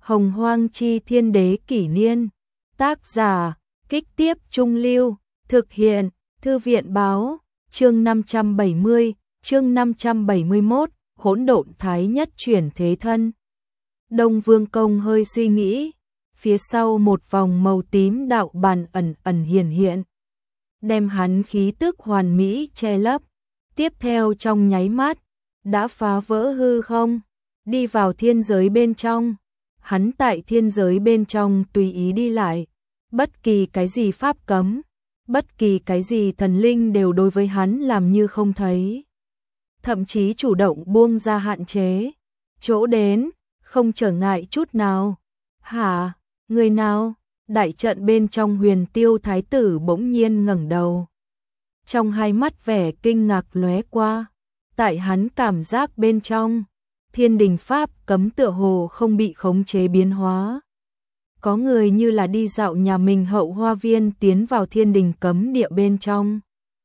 Hồng Hoang Chi Thiên Đế Kỷ Niên. Tác giả, Kích Tiếp Trung Lưu. Thực hiện, Thư viện Báo. Chương 570, chương 571, hỗn độn thái nhất chuyển thế thân. Đông Vương Công hơi suy nghĩ, phía sau một vòng màu tím đạo bàn ẩn ẩn hiện, đem hắn khí tức hoàn mỹ che lấp. Tiếp theo trong nháy mắt, đã phá vỡ hư không, đi vào thiên giới bên trong. Hắn tại thiên giới bên trong tùy ý đi lại, bất kỳ cái gì pháp cấm, bất kỳ cái gì thần linh đều đối với hắn làm như không thấy. Thậm chí chủ động buông ra hạn chế, chỗ đến, không trở ngại chút nào. Hả, người nào? Đại trận bên trong Huyền Tiêu Thái tử bỗng nhiên ngẩng đầu. Trong hai mắt vẻ kinh ngạc lóe qua, tại hắn cảm giác bên trong, thiên đình pháp cấm tựa hồ không bị khống chế biến hóa. Có người như là đi dạo nhà mình hậu hoa viên tiến vào thiên đình cấm địa bên trong.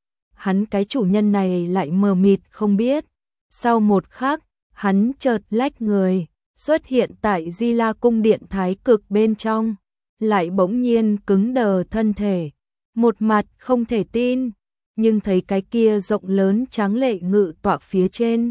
Hắn cái chủ nhân này lại mờ mịt không biết. Sau một khắc, hắn chợt lách người, xuất hiện tại Di La cung điện thái cực bên trong, lại bỗng nhiên cứng đờ thân thể, một mặt không thể tin, nhưng thấy cái kia rộng lớn tráng lệ ngự tọa phía trên.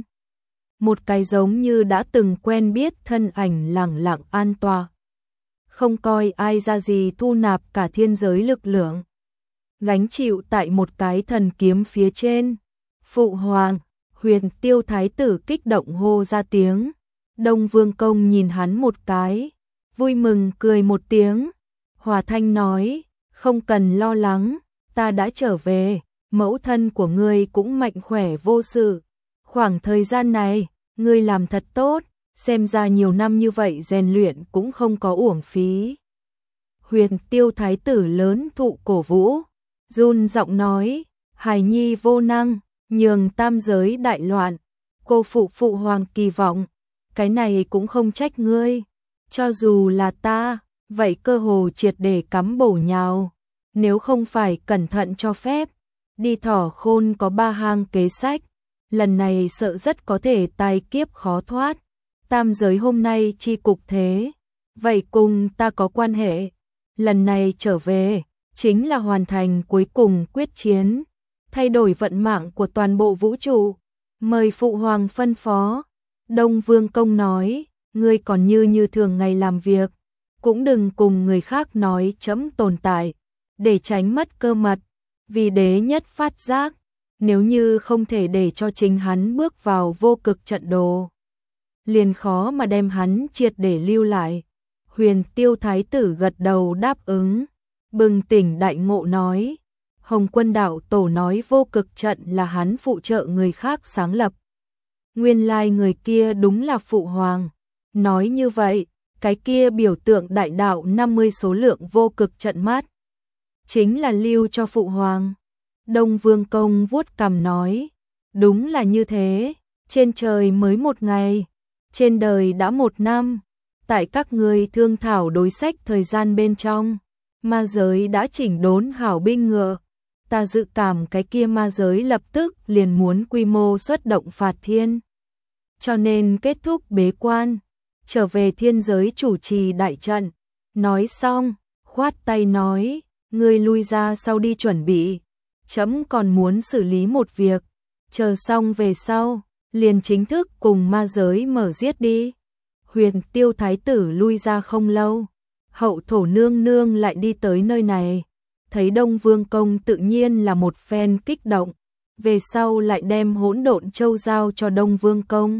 Một cái giống như đã từng quen biết thân ảnh lẳng lặng an tọa. Không coi ai ra gì thu nạp cả thiên giới lực lượng. Gánh chịu tại một cái thần kiếm phía trên. Phụ hoàng, Huyền Tiêu Thái tử kích động hô ra tiếng. Đông Vương Công nhìn hắn một cái, vui mừng cười một tiếng. Hòa thanh nói, không cần lo lắng, ta đã trở về, mẫu thân của ngươi cũng mạnh khỏe vô sự. Khoảng thời gian này, ngươi làm thật tốt, xem ra nhiều năm như vậy rèn luyện cũng không có uổng phí. Huyền Tiêu Thái tử lớn thụ cổ vũ, run giọng nói, hài nhi vô năng, nhường tam giới đại loạn, cô phụ hoàng kỳ vọng, cái này cũng không trách ngươi, cho dù là ta, vậy cơ hồ triệt để cắm bổ nhào, nếu không phải cẩn thận cho phép, đi thỏ khôn có ba hang kế sách, lần này sợ rất có thể tai kiếp khó thoát. Tam giới hôm nay chi cục thế, vậy cùng ta có quan hệ, lần này trở về, chính là hoàn thành cuối cùng quyết chiến, thay đổi vận mạng của toàn bộ vũ trụ, mời phụ hoàng phân phó. Đông Vương Công nói, ngươi còn như thường ngày làm việc, cũng đừng cùng người khác nói chấm tồn tại, để tránh mất cơ mật, vì đế nhất phát giác, nếu như không thể để cho chính hắn bước vào vô cực trận đồ, liền khó mà đem hắn triệt để lưu lại. Huyền Tiêu Thái tử gật đầu đáp ứng, bừng tỉnh đại ngộ nói, Hồng Quân đạo tổ nói vô cực trận là hắn phụ trợ người khác sáng lập. Nguyên lai người kia đúng là phụ hoàng. Nói như vậy, cái kia biểu tượng đại đạo 50 số lượng vô cực trận mát, chính là lưu cho phụ hoàng. Đông Vương Công vuốt cằm nói, đúng là như thế, trên trời mới một ngày, trên đời đã một năm, tại các ngươi thương thảo đối sách thời gian bên trong, ma giới đã chỉnh đốn hảo binh ngựa, ta dự cảm cái kia ma giới lập tức liền muốn quy mô xuất động phạt thiên. Cho nên kết thúc bế quan, trở về thiên giới chủ trì đại trận. Nói xong, khoát tay nói, ngươi lui ra sau đi chuẩn bị, chấm còn muốn xử lý một việc, chờ xong về sau, liền chính thức cùng ma giới mở giết đi. Huyền Tiêu Thái tử lui ra không lâu, hậu thổ nương nương lại đi tới nơi này, thấy Đông Vương Công tự nhiên là một phen kích động, về sau lại đem hỗn độn châu giao cho Đông Vương Công.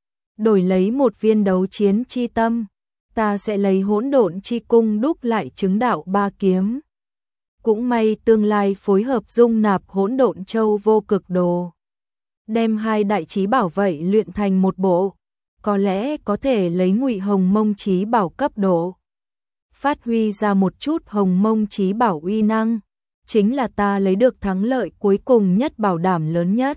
Đổi lấy một viên đấu chiến chi tâm, ta sẽ lấy hỗn độn chi cung đúc lại chứng đạo ba kiếm. Cũng may tương lai phối hợp dung nạp hỗn độn châu vô cực đồ, đem hai đại chí bảo vậy luyện thành một bộ, có lẽ có thể lấy Ngụy Hồng Mông chí bảo cấp độ, phát huy ra một chút Hồng Mông chí bảo uy năng, chính là ta lấy được thắng lợi cuối cùng nhất, bảo đảm lớn nhất.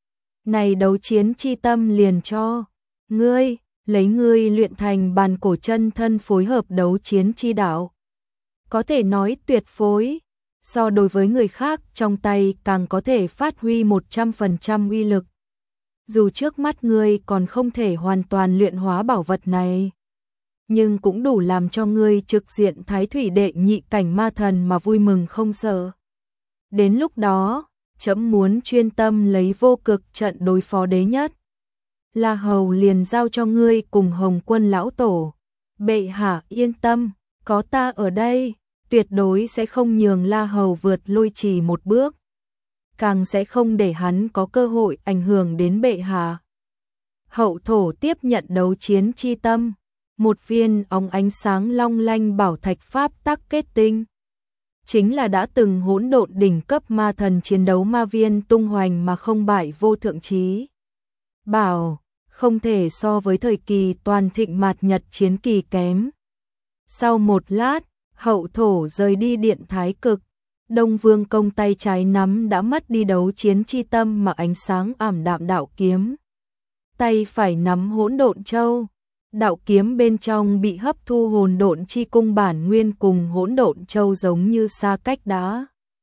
Này đấu chiến chi tâm liền cho ngươi, lấy ngươi luyện thành bàn cổ chân thân phối hợp đấu chiến chi đạo, có thể nói tuyệt phối, so đối với người khác trong tay càng có thể phát huy 100% uy lực. Dù trước mắt ngươi còn không thể hoàn toàn luyện hóa bảo vật này, nhưng cũng đủ làm cho ngươi trực diện thái thủy đệ nhị cảnh ma thần mà vui mừng không sợ. Đến lúc đó, trẫm muốn chuyên tâm lấy vô cực trận đối phó đế nhất. La Hầu liền giao cho ngươi cùng Hồng Quân lão tổ. Bệ hạ yên tâm, có ta ở đây, tuyệt đối sẽ không nhường La Hầu vượt Lôi Trì một bước, càng sẽ không để hắn có cơ hội ảnh hưởng đến bệ hạ. Hậu thổ tiếp nhận đấu chiến chi tâm, một viên óng ánh sáng long lanh bảo thạch pháp tắc kết tinh. Chính là đã từng hỗn độn đỉnh cấp ma thần chiến đấu ma viên tung hoành mà không bại vô thượng trí. Bảo, không thể so với thời kỳ toàn thịnh mạt nhật chiến kỳ kém. Sau một lát, hậu thổ rời đi điện thái cực. Đông Vương Công tay trái nắm đã mất đi đấu chiến chi tâm mà ánh sáng ảm đạm đạo kiếm. Tay phải nắm hỗn độn châu. Đạo kiếm bên trong bị hấp thu hồn độn chi cung bản nguyên cùng hỗn độn châu giống như xa cách đã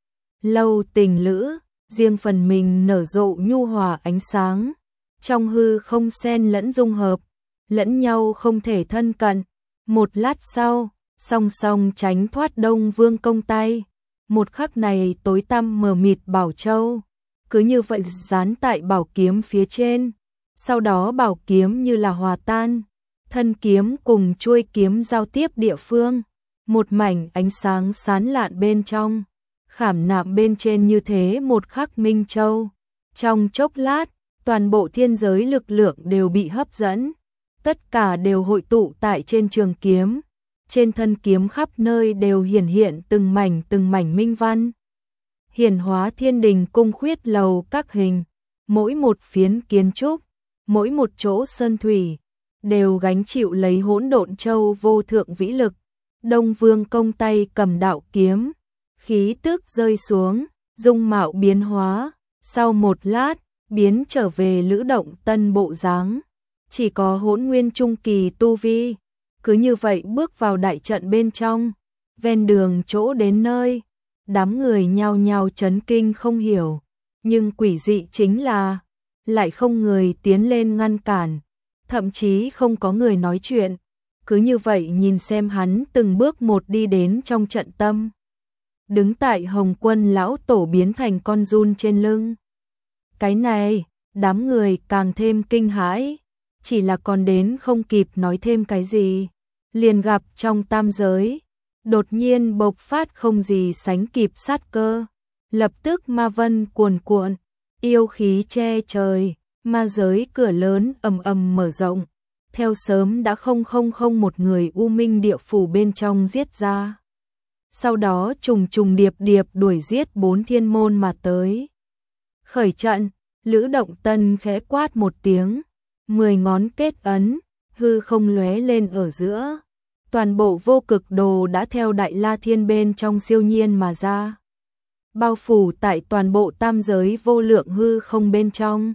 lâu tình lữ, riêng phần mình nở rộ nhu hòa ánh sáng. Trong hư không xen lẫn dung hợp, lẫn nhau không thể thân cận. Một lát sau, song song tránh thoát Đông Vương Công tay. Một khắc này tối tăm mờ mịt bảo châu, cứ như vậy dán tại bảo kiếm phía trên. Sau đó bảo kiếm như là hòa tan, thân kiếm cùng chuôi kiếm giao tiếp địa phương. Một mảnh ánh sáng sán lạn bên trong, khảm nạm bên trên như thế một khắc minh châu. Trong chốc lát, toàn bộ thiên giới lực lượng đều bị hấp dẫn, tất cả đều hội tụ tại trên trường kiếm. Trên thân kiếm khắp nơi đều hiển hiện từng mảnh minh văn. Hiển hóa thiên đình cung khuyết lầu các hình, mỗi một phiến kiến trúc, mỗi một chỗ sơn thủy, đều gánh chịu lấy hỗn độn châu vô thượng vĩ lực. Đông Vương Công tay cầm đạo kiếm, khí tức rơi xuống, dung mạo biến hóa, sau một lát, biến trở về Lữ Động Tân bộ dáng, chỉ có hỗn nguyên trung kỳ tu vi. Cứ như vậy bước vào đại trận bên trong, ven đường chỗ đến nơi, đám người nhao nhao chấn kinh không hiểu, nhưng quỷ dị chính là lại không người tiến lên ngăn cản, thậm chí không có người nói chuyện, cứ như vậy nhìn xem hắn từng bước một đi đến trong trận tâm. Đứng tại Hồng Quân lão tổ biến thành con giun trên lưng. Cái này, đám người càng thêm kinh hãi, chỉ là còn đến không kịp nói thêm cái gì, liền gặp trong tam giới, đột nhiên bộc phát không gì sánh kịp sát cơ, lập tức ma vân cuồn cuộn, yêu khí che trời, ma giới cửa lớn ầm ầm mở rộng, theo sớm đã không một người u minh địa phủ bên trong giết ra. Sau đó trùng trùng điệp điệp đuổi giết 4 thiên môn mà tới. Khởi trận, Lữ Động Tân khẽ quát một tiếng, 10 ngón kết ấn, hư không lóe lên ở giữa. Toàn bộ vô cực đồ đã theo Đại La Thiên bên trong siêu nhiên mà ra, bao phủ tại toàn bộ tam giới vô lượng hư không bên trong.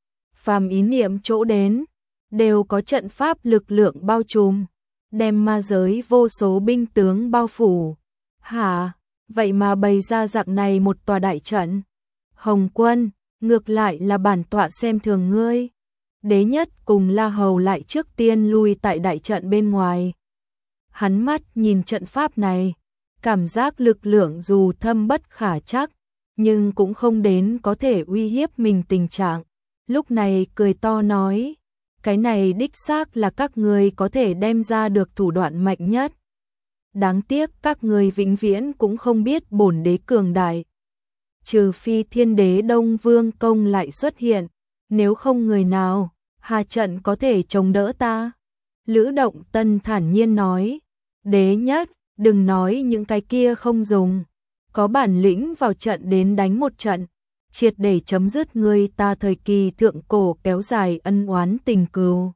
Phàm ý niệm chỗ đến, đều có trận pháp lực lượng bao trùm, đem ma giới vô số binh tướng bao phủ. Hả, vậy mà bày ra dạng này một tòa đại trận. Hồng Quân, ngược lại là bản tọa xem thường ngươi. Đế nhất cùng La Hầu lại trước tiên lui tại đại trận bên ngoài. Hắn mắt nhìn trận pháp này, cảm giác lực lượng dù thâm bất khả trắc, nhưng cũng không đến có thể uy hiếp mình tình trạng. Lúc này cười to nói, cái này đích xác là các người có thể đem ra được thủ đoạn mạnh nhất. Đáng tiếc các người vĩnh viễn cũng không biết bổn đế cường đại. Trừ phi thiên đế Đông Vương Công lại xuất hiện, nếu không người nào, hà trận có thể chống đỡ ta. Lữ Động Tân thản nhiên nói, đế nhất, đừng nói những cái kia không dùng. Có bản lĩnh vào trận đến đánh một trận, triệt để chấm dứt người ta thời kỳ thượng cổ kéo dài ân oán tình cừu.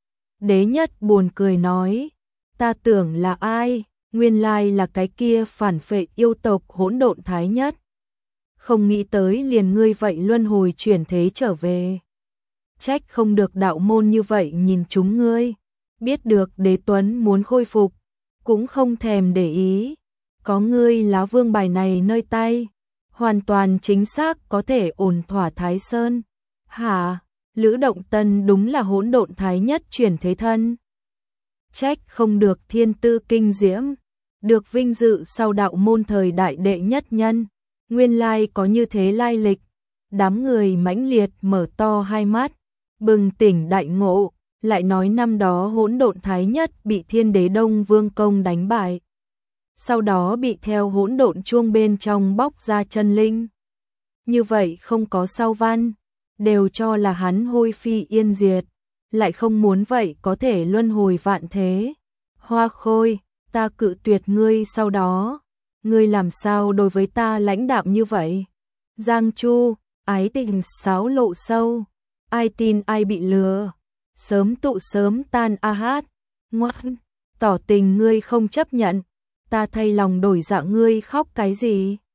Đế nhất buồn cười nói, ta tưởng là ai, nguyên lai là cái kia phản phệ yêu tộc hỗn độn thái nhất. Không nghĩ tới liền ngươi vậy luân hồi chuyển thế trở về. Trách không được đạo môn như vậy nhìn chúng ngươi, biết được đế tuấn muốn khôi phục, cũng không thèm để ý. Có ngươi lá vương bài này nơi tay, hoàn toàn chính xác có thể ổn thỏa Thái Sơn. Hả, Lữ Động Tân đúng là hỗn độn thái nhất chuyển thế thân. trách không được thiên tư kinh diễm, được vinh dự sau đạo môn thời đại đệ nhất nhân, nguyên lai có như thế lai lịch. Đám người mãnh liệt mở to hai mắt, bừng tỉnh đại ngộ, lại nói năm đó Hỗn Độn Thái Nhất bị Thiên Đế Đông Vương Công đánh bại, sau đó bị theo hỗn độn chuông bên trong bóc ra chân linh. Như vậy không có sau văn, đều cho là hắn hôi phi yên diệt, lại không muốn vậy có thể luân hồi vạn thế. Hoa Khôi, ta cự tuyệt ngươi sau đó, ngươi làm sao đối với ta lãnh đạm như vậy? Giang Chu, ái tình sáo lộ sâu, ai tin ai bị lừa, sớm tụ sớm tan a hát, ngoan, tỏ tình ngươi không chấp nhận, ta thay lòng đổi dạ ngươi khóc cái gì?